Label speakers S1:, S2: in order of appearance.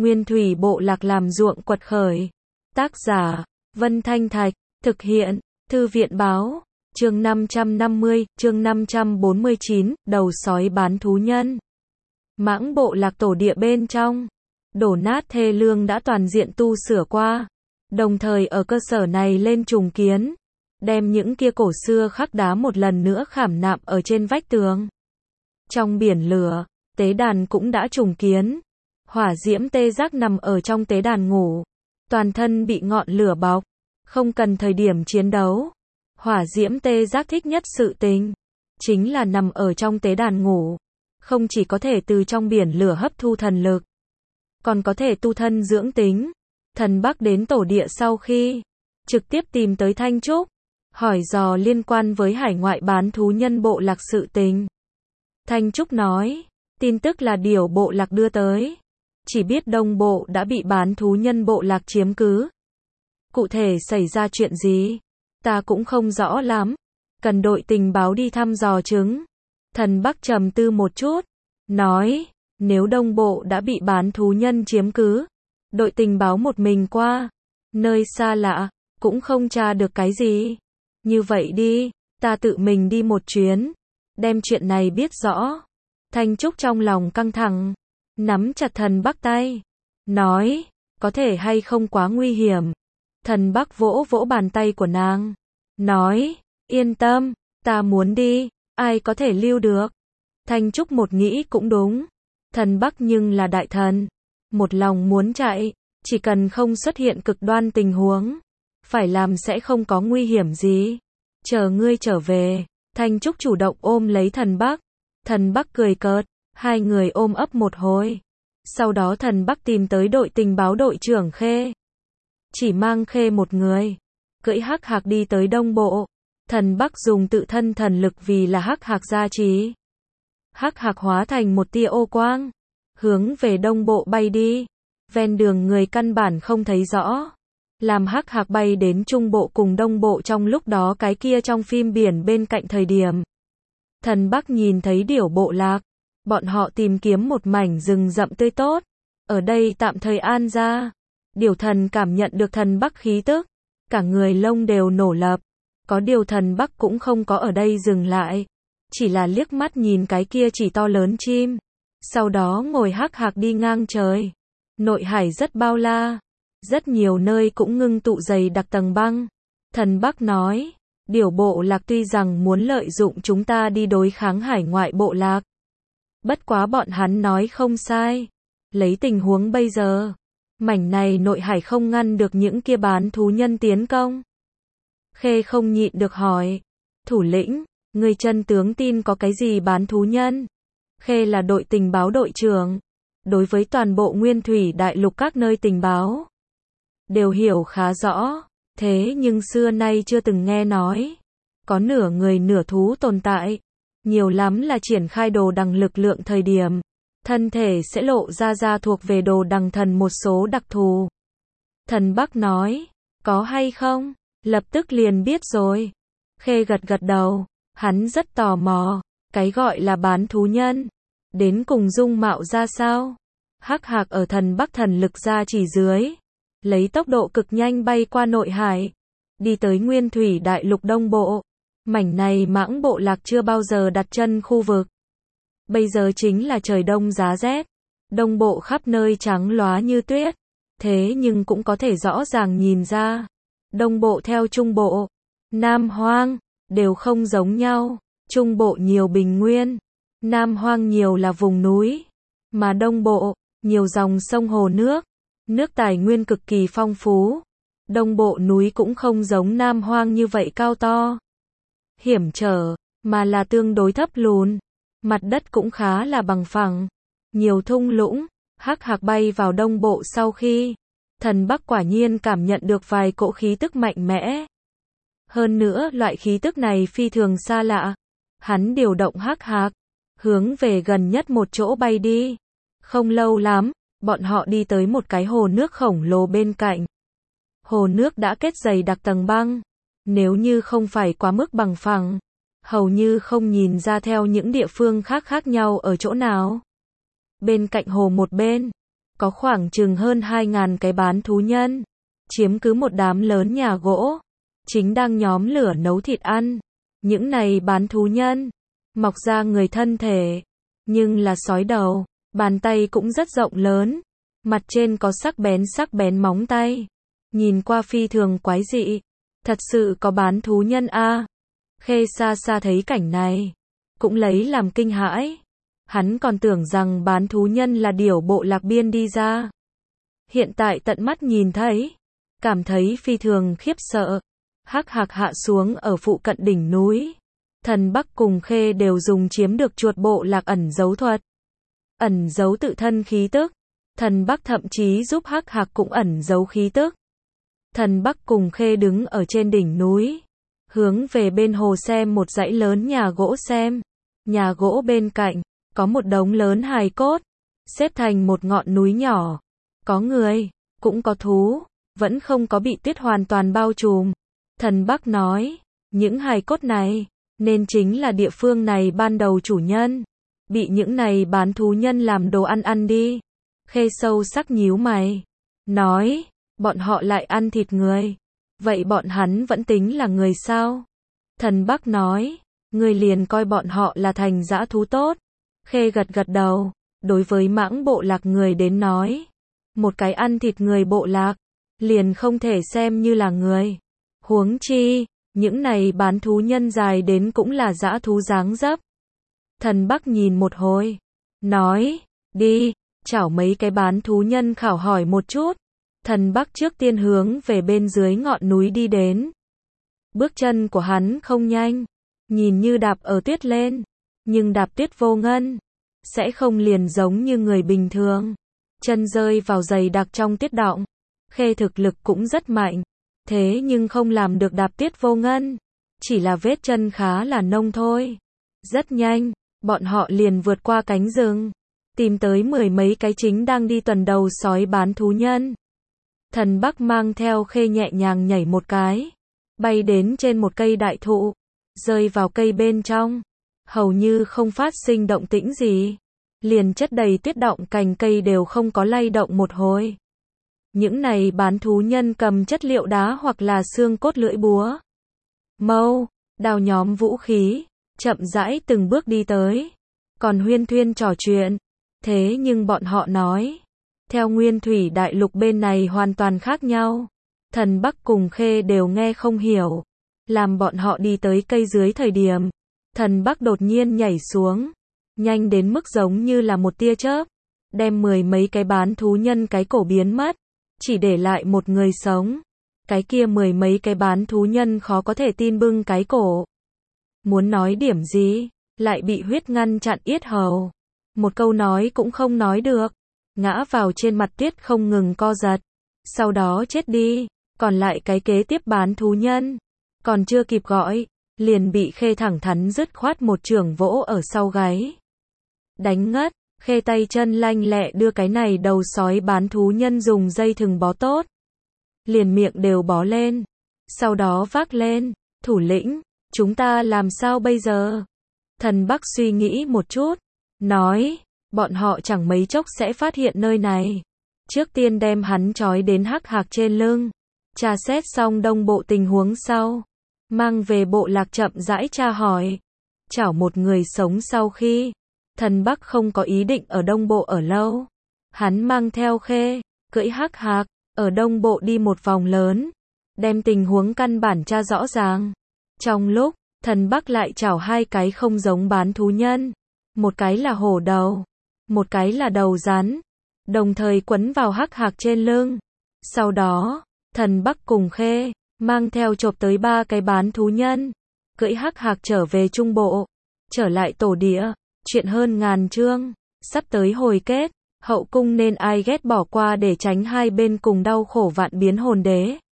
S1: Nguyên thủy bộ lạc làm ruộng quật khởi. Tác giả, Vân Thanh Thạch, thực hiện, Thư viện Báo, chương 550, chương 549, đầu sói bán thú nhân. Mãng bộ lạc tổ địa bên trong, đổ nát thê lương đã toàn diện tu sửa qua, đồng thời ở cơ sở này lên trùng kiến, đem những kia cổ xưa khắc đá một lần nữa khảm nạm ở trên vách tường. Trong biển lửa, tế đàn cũng đã trùng kiến. Hỏa diễm tê giác nằm ở trong tế đàn ngủ, toàn thân bị ngọn lửa bọc, không cần thời điểm chiến đấu. Hỏa diễm tê giác thích nhất sự tình, chính là nằm ở trong tế đàn ngủ, không chỉ có thể từ trong biển lửa hấp thu thần lực, còn có thể tu thân dưỡng tính. Thần Bắc đến tổ địa sau khi, trực tiếp tìm tới Thanh Trúc, hỏi dò liên quan với hải ngoại bán thú nhân bộ lạc sự tình. Thanh Trúc nói, tin tức là điểu bộ lạc đưa tới. Chỉ biết đông bộ đã bị bán thú nhân bộ lạc chiếm cứ. Cụ thể xảy ra chuyện gì, ta cũng không rõ lắm. Cần đội tình báo đi thăm dò chứng. Thần Bắc trầm tư một chút, nói, nếu đông bộ đã bị bán thú nhân chiếm cứ, đội tình báo một mình qua, nơi xa lạ, cũng không tra được cái gì. Như vậy đi, ta tự mình đi một chuyến, đem chuyện này biết rõ. Thanh Trúc trong lòng căng thẳng, nắm chặt Thần Bắc tay, nói, có thể hay không quá nguy hiểm. Thần Bắc vỗ vỗ bàn tay của nàng, nói, yên tâm, ta muốn đi, ai có thể lưu được. Thanh Trúc một nghĩ cũng đúng, Thần Bắc nhưng là đại thần, một lòng muốn chạy, chỉ cần không xuất hiện cực đoan tình huống, phải làm sẽ không có nguy hiểm gì. Chờ ngươi trở về. Thanh Trúc chủ động ôm lấy Thần Bắc. Thần Bắc cười cợt, hai người ôm ấp một hồi. Sau đó Thần Bắc tìm tới đội tình báo đội trưởng Khê. Chỉ mang Khê một người, cưỡi hắc hạc đi tới đông bộ. Thần Bắc dùng tự thân thần lực vì là hắc hạc gia trì. Hắc hạc hóa thành một tia ô quang, hướng về đông bộ bay đi. Ven đường người căn bản không thấy rõ. Làm hắc hạc bay đến trung bộ cùng đông bộ trong lúc đó cái kia trong phim biển bên cạnh thời điểm. Thần Bắc nhìn thấy điểu bộ lạc, bọn họ tìm kiếm một mảnh rừng rậm tươi tốt, ở đây tạm thời an ra. Điểu thần cảm nhận được Thần Bắc khí tức, cả người lông đều nổ lập, có điều Thần Bắc cũng không có ở đây dừng lại, chỉ là liếc mắt nhìn cái kia chỉ to lớn chim, sau đó ngồi hắc hạc đi ngang trời. Nội hải rất bao la, rất nhiều nơi cũng ngưng tụ dày đặc tầng băng. Thần Bắc nói, điểu bộ lạc tuy rằng muốn lợi dụng chúng ta đi đối kháng hải ngoại bộ lạc, bất quá bọn hắn nói không sai. Lấy tình huống bây giờ, mảnh này nội hải không ngăn được những kia bán thú nhân tiến công. Khê không nhịn được hỏi, thủ lĩnh, người chân tướng tin có cái gì bán thú nhân? Khê là đội tình báo đội trưởng, đối với toàn bộ nguyên thủy đại lục các nơi tình báo đều hiểu khá rõ, thế nhưng xưa nay chưa từng nghe nói có nửa người nửa thú tồn tại. Nhiều lắm là triển khai đồ đằng lực lượng thời điểm, thân thể sẽ lộ ra thuộc về đồ đằng thần một số đặc thù. Thần Bắc nói, có hay không? Lập tức liền biết rồi. Khê gật gật đầu, hắn rất tò mò, cái gọi là bán thú nhân, đến cùng dung mạo ra sao? Hắc hạc ở Thần Bắc thần lực ra chỉ dưới, lấy tốc độ cực nhanh bay qua nội hải, đi tới nguyên thủy đại lục đông bộ. Mảnh này mãng bộ lạc chưa bao giờ đặt chân khu vực. Bây giờ chính là trời đông giá rét, đông bộ khắp nơi trắng lóa như tuyết, thế nhưng cũng có thể rõ ràng nhìn ra, đông bộ theo trung bộ, nam hoang, đều không giống nhau. Trung bộ nhiều bình nguyên, nam hoang nhiều là vùng núi, mà đông bộ, nhiều dòng sông hồ nước, nước tài nguyên cực kỳ phong phú. Đông bộ núi cũng không giống nam hoang như vậy cao to, hiểm trở, mà là tương đối thấp lùn. Mặt đất cũng khá là bằng phẳng, nhiều thung lũng. Hắc hạc bay vào đông bộ sau khi, Thần Bắc quả nhiên cảm nhận được vài cỗ khí tức mạnh mẽ. Hơn nữa loại khí tức này phi thường xa lạ. Hắn điều động hắc hạc, hướng về gần nhất một chỗ bay đi. Không lâu lắm, bọn họ đi tới một cái hồ nước khổng lồ bên cạnh. Hồ nước đã kết dày đặc tầng băng, nếu như không phải quá mức bằng phẳng, hầu như không nhìn ra theo những địa phương khác khác nhau ở chỗ nào. Bên cạnh hồ một bên, có khoảng chừng hơn 2.000 cái bán thú nhân, chiếm cứ một đám lớn nhà gỗ, chính đang nhóm lửa nấu thịt ăn. Những này bán thú nhân, mọc ra người thân thể, nhưng là sói đầu, bàn tay cũng rất rộng lớn, mặt trên có sắc bén móng tay, nhìn qua phi thường quái dị, thật sự có bán thú nhân a. Khê xa xa thấy cảnh này, cũng lấy làm kinh hãi, hắn còn tưởng rằng bán thú nhân là điểu bộ lạc biên đi ra. Hiện tại tận mắt nhìn thấy, cảm thấy phi thường khiếp sợ. Hắc Hạc hạ xuống ở phụ cận đỉnh núi. Thần Bắc cùng Khê đều dùng chiếm được chuột bộ lạc ẩn giấu thuật. Ẩn giấu tự thân khí tức. Thần Bắc thậm chí giúp Hắc Hạc cũng ẩn giấu khí tức. Thần Bắc cùng Khê đứng ở trên đỉnh núi, hướng về bên hồ xem một dãy lớn nhà gỗ xem. Nhà gỗ bên cạnh, có một đống lớn hài cốt, xếp thành một ngọn núi nhỏ. Có người, cũng có thú, vẫn không có bị tuyết hoàn toàn bao trùm. Thần Bắc nói, những hài cốt này, nên chính là địa phương này ban đầu chủ nhân. Bị những này bán thú nhân làm đồ ăn đi. Khê sâu sắc nhíu mày. Nói, bọn họ lại ăn thịt người. Vậy bọn hắn vẫn tính là người sao? Thần Bắc nói, người liền coi bọn họ là thành dã thú tốt. Khê gật gật đầu, đối với mãng bộ lạc người đến nói. Một cái ăn thịt người bộ lạc, liền không thể xem như là người. Huống chi, những này bán thú nhân dài đến cũng là dã thú dáng dấp. Thần Bắc nhìn một hồi, nói, đi, chảo mấy cái bán thú nhân khảo hỏi một chút. Thần Bắc trước tiên hướng về bên dưới ngọn núi đi đến. Bước chân của hắn không nhanh, nhìn như đạp ở tuyết lên, nhưng đạp tuyết vô ngân, sẽ không liền giống như người bình thường. Chân rơi vào dày đặc trong tuyết đọng. Khê thực lực cũng rất mạnh, thế nhưng không làm được đạp tuyết vô ngân, chỉ là vết chân khá là nông thôi. Rất nhanh, bọn họ liền vượt qua cánh rừng, tìm tới 10 mấy cái chính đang đi tuần đầu sói bán thú nhân. Thần Bắc mang theo Khê nhẹ nhàng nhảy một cái, bay đến trên một cây đại thụ, rơi vào cây bên trong, hầu như không phát sinh động tĩnh gì, liền chất đầy tuyết đọng cành cây đều không có lay động một hồi. Những này bán thú nhân cầm chất liệu đá hoặc là xương cốt lưỡi búa, mâu, đao nhóm vũ khí, chậm rãi từng bước đi tới, còn huyên thuyên trò chuyện. Thế nhưng bọn họ nói, theo nguyên thủy đại lục bên này hoàn toàn khác nhau. Thần Bắc cùng Khê đều nghe không hiểu. Làm bọn họ đi tới cây dưới thời điểm, Thần Bắc đột nhiên nhảy xuống, nhanh đến mức giống như là một tia chớp, đem 10 mấy cái bán thú nhân cái cổ biến mất, chỉ để lại một người sống. Cái kia 10 mấy cái bán thú nhân khó có thể tin bưng cái cổ. Muốn nói điểm gì, lại bị huyết ngăn chặn yết hầu. Một câu nói cũng không nói được, ngã vào trên mặt tuyết không ngừng co giật, sau đó chết đi. Còn lại cái kế tiếp bán thú nhân, còn chưa kịp gọi, liền bị Khê thẳng thắn dứt khoát một chưởng vỗ ở sau gáy. Đánh ngất, Khê tay chân lanh lẹ đưa cái này đầu sói bán thú nhân dùng dây thừng bó tốt, liền miệng đều bó lên, sau đó vác lên, thủ lĩnh, chúng ta làm sao bây giờ? Thần Bắc suy nghĩ một chút, nói, bọn họ chẳng mấy chốc sẽ phát hiện nơi này. Trước tiên đem hắn trói đến Hắc Hạc trên lưng, tra xét xong đông bộ tình huống sau, mang về bộ lạc chậm rãi tra hỏi. Chảo một người sống sau khi, Thần Bắc không có ý định ở đông bộ ở lâu. Hắn mang theo Khê, cưỡi Hắc Hạc, ở đông bộ đi một vòng lớn, đem tình huống căn bản tra rõ ràng. Trong lúc, Thần Bắc lại chảo hai cái không giống bán thú nhân. Một cái là hổ đầu, một cái là đầu rắn, đồng thời quấn vào Hắc Hạc trên lưng. Sau đó, Thần Bắc cùng Khê, mang theo chộp tới 3 cái bán thú nhân, cưỡi Hắc Hạc trở về trung bộ, trở lại tổ địa. Chuyện hơn ngàn chương, sắp tới hồi kết, hậu cung nên ai ghét bỏ qua để tránh hai bên cùng đau khổ vạn biến hồn đế.